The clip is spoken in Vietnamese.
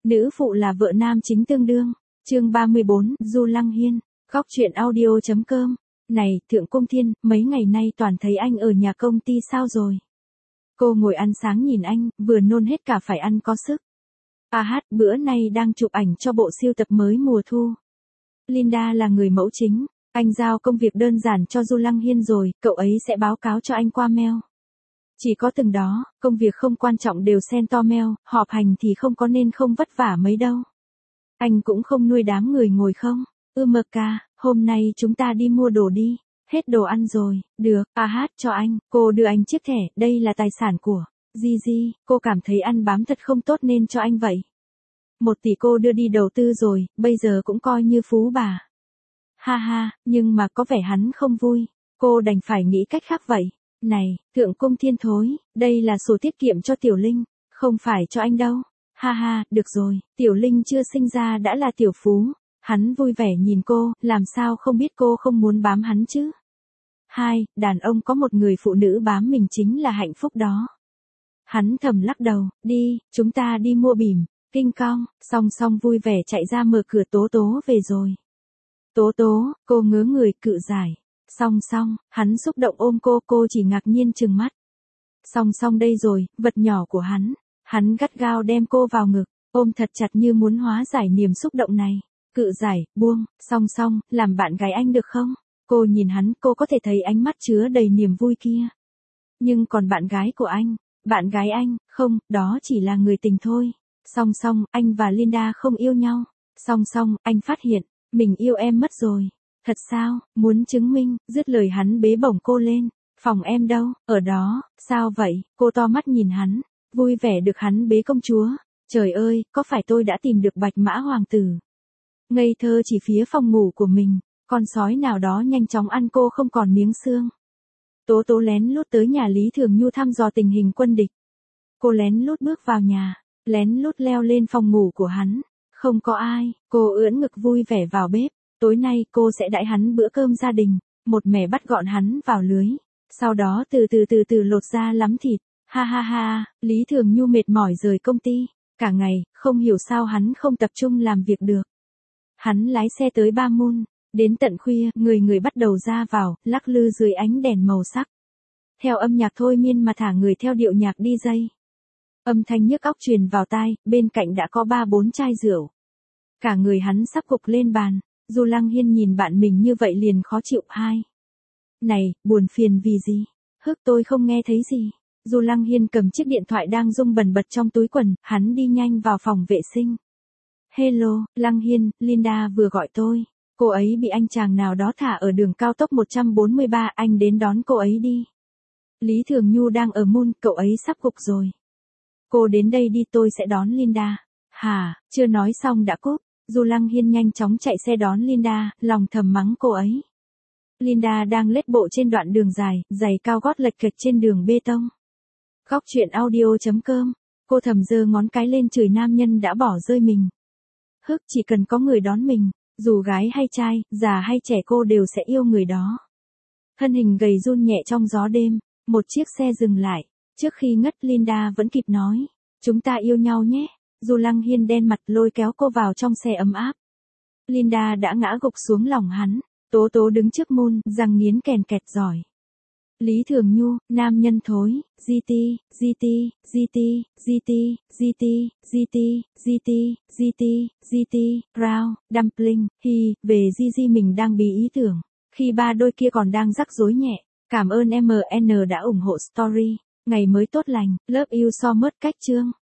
Nữ phụ là vợ nam chính tương đương. Chương 34, Du Lăng Hiên. Góc truyện audio.com. Này, Thượng Cung Thiên, mấy ngày nay toàn thấy anh ở nhà công ty sao rồi? Cô ngồi ăn sáng nhìn anh, vừa nôn hết cả phải ăn có sức. Bữa nay đang chụp ảnh cho bộ sưu tập mới mùa thu. Linda là người mẫu chính, anh giao công việc đơn giản cho Du Lăng Hiên rồi, cậu ấy sẽ báo cáo cho anh qua mail. Chỉ có từng đó, công việc không quan trọng đều send to mail, họp hành thì không có nên không vất vả mấy đâu. Anh cũng không nuôi đám người ngồi không. Ca, hôm nay chúng ta đi mua đồ đi. Hết đồ ăn rồi, được, cho anh, cô đưa anh chiếc thẻ, đây là tài sản của Gigi, cô cảm thấy ăn bám thật không tốt nên cho anh vậy. 1 tỷ cô đưa đi đầu tư rồi, bây giờ cũng coi như phú bà. Nhưng mà có vẻ hắn không vui, cô đành phải nghĩ cách khác vậy. Này, Thượng Cung Thiên thối, đây là sổ tiết kiệm cho Tiểu Linh, không phải cho anh đâu. Được rồi, Tiểu Linh chưa sinh ra đã là tiểu phú. Hắn vui vẻ nhìn cô, làm sao không biết cô không muốn bám hắn chứ. Đàn ông có một người phụ nữ bám mình chính là hạnh phúc đó. Hắn thầm lắc đầu, đi, chúng ta đi mua bỉm, King Kong, song vui vẻ chạy ra mở cửa. Tố Tố về rồi. Tố, cô ngớ người cự giải. Song, hắn xúc động ôm cô chỉ ngạc nhiên trừng mắt. Song đây rồi, vật nhỏ của hắn gắt gao đem cô vào ngực, ôm thật chặt như muốn hóa giải niềm xúc động này. Cự giải, buông, song, làm bạn gái anh được không? Cô nhìn hắn, cô có thể thấy ánh mắt chứa đầy niềm vui kia. Nhưng còn bạn gái của anh, bạn gái anh, không, đó chỉ là người tình thôi. Song, anh và Linda không yêu nhau. Song, anh phát hiện, mình yêu em mất rồi. Thật sao, muốn chứng minh, dứt lời hắn bế bổng cô lên. Phòng em đâu, ở đó, sao vậy? Cô to mắt nhìn hắn, vui vẻ được hắn bế công chúa. Trời ơi, có phải tôi đã tìm được Bạch Mã Hoàng tử? Ngây thơ chỉ phía phòng ngủ của mình, con sói nào đó nhanh chóng ăn cô không còn miếng xương. Tố lén lút tới nhà Lý Thường Nhu thăm dò tình hình quân địch. Cô lén lút bước vào nhà, lén lút leo lên phòng ngủ của hắn. Không có ai, cô ưỡn ngực vui vẻ vào bếp. Tối nay cô sẽ đãi hắn bữa cơm gia đình, một mẻ bắt gọn hắn vào lưới. Sau đó từ từ lột ra lắm thịt. Lý Thường Nhu mệt mỏi rời công ty. Cả ngày, không hiểu sao hắn không tập trung làm việc được. Hắn lái xe tới Ba Mun, đến tận khuya, người bắt đầu ra vào, lắc lư dưới ánh đèn màu sắc. Theo âm nhạc thôi miên mà thả người theo điệu nhạc DJ. Âm thanh nhức óc truyền vào tai, bên cạnh đã có 3-4 chai rượu. Cả người hắn sắp gục lên bàn, Du Lăng Hiên nhìn bạn mình như vậy liền khó chịu. Này, buồn phiền vì gì? Tôi không nghe thấy gì. Du Lăng Hiên cầm chiếc điện thoại đang rung bần bật trong túi quần, hắn đi nhanh vào phòng vệ sinh. Hello, Lăng Hiên, Linda vừa gọi tôi. Cô ấy bị anh chàng nào đó thả ở đường cao tốc 143, anh đến đón cô ấy đi. Lý Thường Nhu đang ở Mun, cậu ấy sắp gục rồi. Cô đến đây đi, tôi sẽ đón Linda. Chưa nói xong đã cúp. Du Lăng Hiên nhanh chóng chạy xe đón Linda, lòng thầm mắng cô ấy. Linda đang lết bộ trên đoạn đường dài, giày cao gót lệch kệch trên đường bê tông. Góc truyện audio.com. Cô thầm giơ ngón cái lên chửi nam nhân đã bỏ rơi mình. Chỉ cần có người đón mình, dù gái hay trai, già hay trẻ cô đều sẽ yêu người đó. Thân hình gầy run nhẹ trong gió đêm, một chiếc xe dừng lại. Trước khi ngất Linda vẫn kịp nói, chúng ta yêu nhau nhé. Du Lăng Hiên đen mặt lôi kéo cô vào trong xe ấm áp. Linda đã ngã gục xuống lòng hắn. Tố đứng trước Mun, răng nghiến kèn kẹt giỏi. Lý Thường Nhu, nam nhân thối, GT, Rao, Dumpling, về Gigi mình đang bí ý tưởng. Khi ba đôi kia còn đang rắc rối nhẹ. Cảm ơn MN đã ủng hộ story. Ngày mới tốt lành, love you so much cách chương.